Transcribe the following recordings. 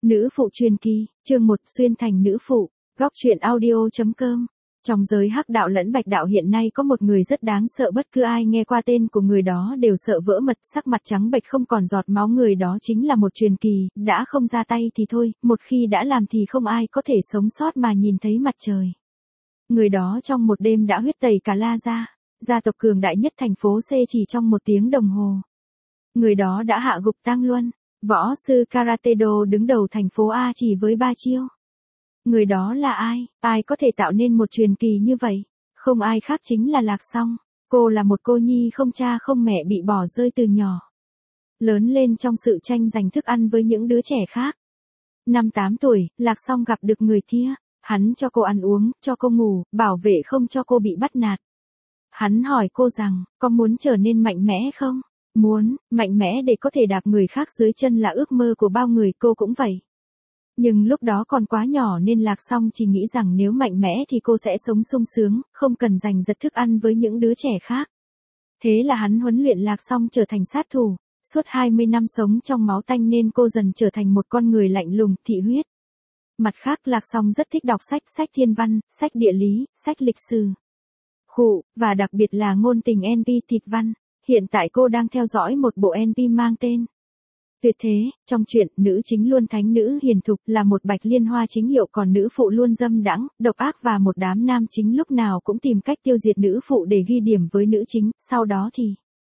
Nữ phụ truyền kỳ, chương 1 xuyên thành nữ phụ, góc truyện audio.com. Trong giới hắc đạo lẫn bạch đạo hiện nay có một người rất đáng sợ, bất cứ ai nghe qua tên của người đó đều sợ vỡ mật, sắc mặt trắng bệch không còn giọt máu. Người đó chính là một truyền kỳ, đã không ra tay thì thôi, một khi đã làm thì không ai có thể sống sót mà nhìn thấy mặt trời. Người đó trong một đêm đã huyết tẩy cả La gia tộc cường đại nhất thành phố C chỉ trong 1 tiếng đồng hồ. Người đó đã hạ gục Tăng Luân, võ sư Karate Do đứng đầu thành phố A chỉ với 3 chiêu. Người đó là ai? Ai có thể tạo nên một truyền kỳ như vậy? Không ai khác chính là Lạc Song. Cô là một cô nhi không cha không mẹ bị bỏ rơi từ nhỏ. Lớn lên trong sự tranh giành thức ăn với những đứa trẻ khác. Năm 8 tuổi, Lạc Song gặp được người kia. Hắn cho cô ăn uống, cho cô ngủ, bảo vệ không cho cô bị bắt nạt. Hắn hỏi cô rằng, có muốn trở nên mạnh mẽ không? Muốn, mạnh mẽ để có thể đạp người khác dưới chân là ước mơ của bao người, cô cũng vậy. Nhưng lúc đó còn quá nhỏ nên Lạc Song chỉ nghĩ rằng nếu mạnh mẽ thì cô sẽ sống sung sướng, không cần giành giật thức ăn với những đứa trẻ khác. Thế là hắn huấn luyện Lạc Song trở thành sát thủ. Suốt 20 năm sống trong máu tanh nên cô dần trở thành một con người lạnh lùng, thị huyết. Mặt khác Lạc Song rất thích đọc sách thiên văn, sách địa lý, sách lịch sử. Và đặc biệt là ngôn tình NP thịt văn. Hiện tại cô đang theo dõi một bộ NP mang tên Tuyệt Thế. Trong truyện, nữ chính luôn thánh nữ hiền thục, là một bạch liên hoa chính hiệu, còn nữ phụ luôn dâm đãng, độc ác và một đám nam chính lúc nào cũng tìm cách tiêu diệt nữ phụ để ghi điểm với nữ chính, sau đó thì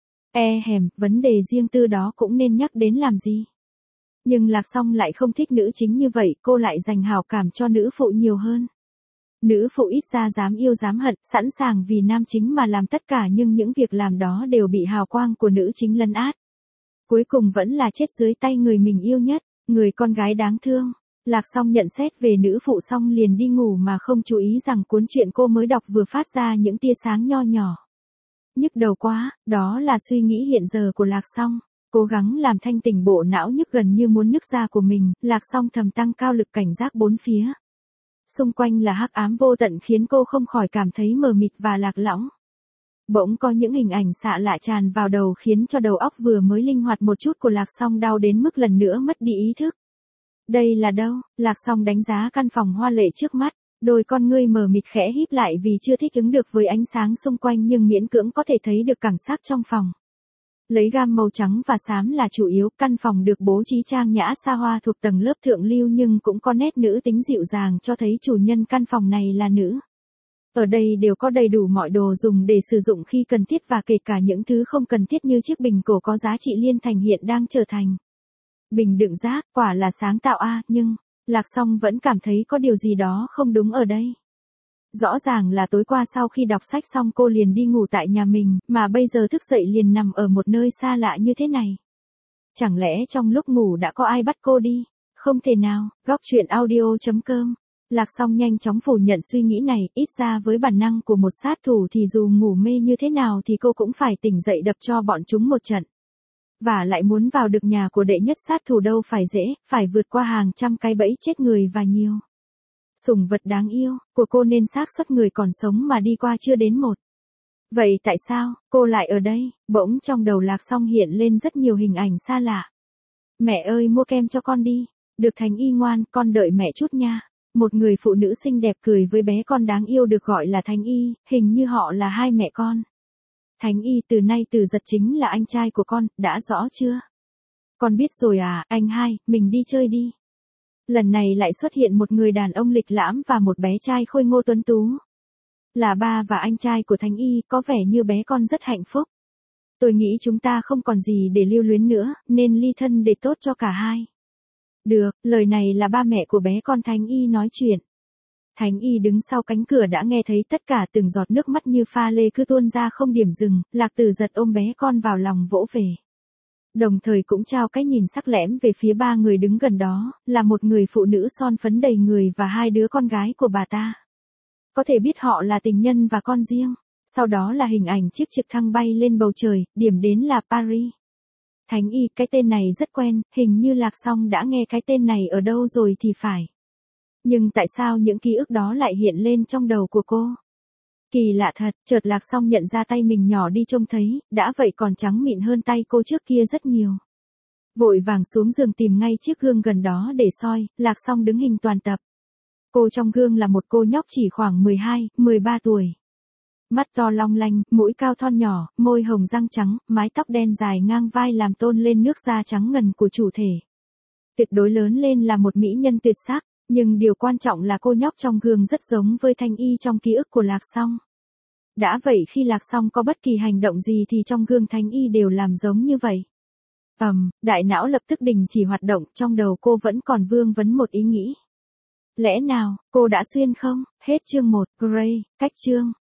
vấn đề riêng tư đó cũng nên nhắc đến làm gì. Nhưng Lạc Song lại không thích nữ chính như vậy, cô lại dành hảo cảm cho nữ phụ nhiều hơn. Nữ phụ ít ra dám yêu dám hận, sẵn sàng vì nam chính mà làm tất cả, nhưng những việc làm đó đều bị hào quang của nữ chính lấn át. Cuối cùng vẫn là chết dưới tay người mình yêu nhất, người con gái đáng thương. Lạc Song nhận xét về nữ phụ xong liền đi ngủ mà không chú ý rằng cuốn truyện cô mới đọc vừa phát ra những tia sáng nho nhỏ. Nhức đầu quá, đó là suy nghĩ hiện giờ của Lạc Song. Cố gắng làm thanh tỉnh bộ não nhức gần như muốn nứt ra của mình, Lạc Song thầm tăng cao lực cảnh giác bốn phía. Xung quanh là hắc ám vô tận khiến cô không khỏi cảm thấy mờ mịt và lạc lõng. Bỗng có những hình ảnh xạ lạ tràn vào đầu khiến cho đầu óc vừa mới linh hoạt một chút của Lạc Song đau đến mức lần nữa mất đi ý thức. Đây là đâu? Lạc Song đánh giá căn phòng hoa lệ trước mắt, đôi con ngươi mờ mịt khẽ híp lại vì chưa thích ứng được với ánh sáng xung quanh nhưng miễn cưỡng có thể thấy được cảnh sắc trong phòng. Lấy gam màu trắng và xám là chủ yếu, căn phòng được bố trí trang nhã xa hoa thuộc tầng lớp thượng lưu nhưng cũng có nét nữ tính dịu dàng cho thấy chủ nhân căn phòng này là nữ. Ở đây đều có đầy đủ mọi đồ dùng để sử dụng khi cần thiết và kể cả những thứ không cần thiết như chiếc bình cổ có giá trị liên thành hiện đang trở thành bình đựng rác, quả là sáng tạo nhưng Lạc Song vẫn cảm thấy có điều gì đó không đúng ở đây. Rõ ràng là tối qua sau khi đọc sách xong cô liền đi ngủ tại nhà mình, mà bây giờ thức dậy liền nằm ở một nơi xa lạ như thế này. Chẳng lẽ trong lúc ngủ đã có ai bắt cô đi? Không thể nào. Góc truyện audio.com. Lạc Song nhanh chóng phủ nhận suy nghĩ này, ít ra với bản năng của một sát thủ thì dù ngủ mê như thế nào thì cô cũng phải tỉnh dậy đập cho bọn chúng một trận. Và lại muốn vào được nhà của đệ nhất sát thủ đâu phải dễ, phải vượt qua hàng trăm cái bẫy chết người và nhiều sủng vật đáng yêu của cô nên xác suất người còn sống mà đi qua chưa đến 1. Vậy tại sao cô lại ở đây? Bỗng trong đầu Lạc Song hiện lên rất nhiều hình ảnh xa lạ. Mẹ ơi, mua kem cho con đi. Được Thánh Y ngoan, con đợi mẹ chút nha. Một người phụ nữ xinh đẹp cười với bé con đáng yêu được gọi là Thánh Y, hình như họ là hai mẹ con. Thánh Y, từ nay Từ Giật chính là anh trai của con, đã rõ chưa? Con biết rồi anh hai, mình đi chơi đi. Lần này lại xuất hiện một người đàn ông lịch lãm và một bé trai khôi ngô tuấn tú. Là ba và anh trai của Thánh Y, có vẻ như bé con rất hạnh phúc. Tôi nghĩ chúng ta không còn gì để lưu luyến nữa, nên ly thân để tốt cho cả hai. Được, lời này là ba mẹ của bé con Thánh Y nói chuyện. Thánh Y đứng sau cánh cửa đã nghe thấy tất cả, từng giọt nước mắt như pha lê cứ tuôn ra không điểm dừng. Lạc Từ Giật ôm bé con vào lòng vỗ về. Đồng thời cũng trao cái nhìn sắc lẻm về phía ba người đứng gần đó, là một người phụ nữ son phấn đầy người và hai đứa con gái của bà ta. Có thể biết họ là tình nhân và con riêng. Sau đó là hình ảnh chiếc trực thăng bay lên bầu trời, điểm đến là Paris. Thánh Y, cái tên này rất quen, hình như Lạc Song đã nghe cái tên này ở đâu rồi thì phải. Nhưng tại sao những ký ức đó lại hiện lên trong đầu của cô? Kỳ lạ thật, chợt Lạc Song nhận ra tay mình nhỏ đi trông thấy, đã vậy còn trắng mịn hơn tay cô trước kia rất nhiều. Vội vàng xuống giường tìm ngay chiếc gương gần đó để soi, Lạc Song đứng hình toàn tập. Cô trong gương là một cô nhóc chỉ khoảng 12, 13 tuổi. Mắt to long lanh, mũi cao thon nhỏ, môi hồng răng trắng, mái tóc đen dài ngang vai làm tôn lên nước da trắng ngần của chủ thể. Tuyệt đối lớn lên là một mỹ nhân tuyệt sắc, nhưng điều quan trọng là cô nhóc trong gương rất giống với Thanh Y trong ký ức của Lạc Song. Đã vậy khi Lạc Song có bất kỳ hành động gì thì trong gương Thanh Y đều làm giống như vậy. Đại não lập tức đình chỉ hoạt động, trong đầu cô vẫn còn vương vấn một ý nghĩ. Lẽ nào, cô đã xuyên không? Hết chương 1, Grey, cách chương.